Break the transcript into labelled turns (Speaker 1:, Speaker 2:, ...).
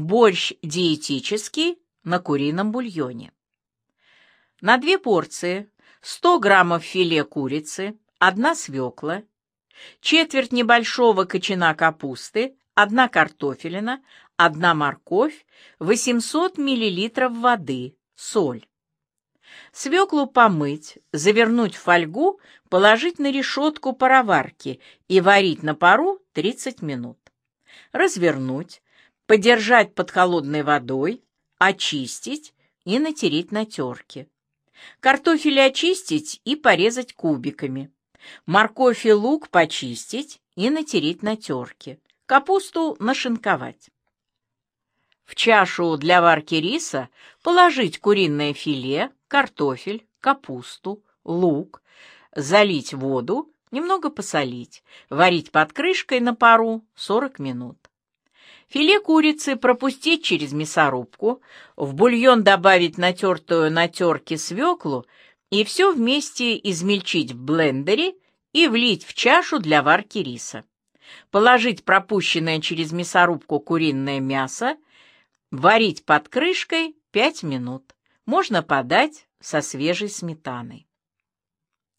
Speaker 1: Борщ диетический на курином бульоне. На 2 порции 100 граммов филе курицы, 1 свекла, четверть небольшого кочана капусты, 1 картофелина, 1 морковь, 800 миллилитров воды, соль. Свеклу помыть, завернуть в фольгу, положить на решетку пароварки и варить на пару 30 минут. Развернуть, подержать под холодной водой, очистить и натереть на терке. Картофель очистить и порезать кубиками. Морковь и лук почистить и натереть на терке. Капусту нашинковать. В чашу для варки риса положить куриное филе, картофель, капусту, лук, залить воду, немного посолить, варить под крышкой на пару 40 минут. Филе курицы пропустить через мясорубку, в бульон добавить натертую на терке свеклу и все вместе измельчить в блендере и влить в чашу для варки риса. Положить пропущенное через мясорубку куриное мясо, варить под крышкой 5 минут. Можно подать со свежей сметаной.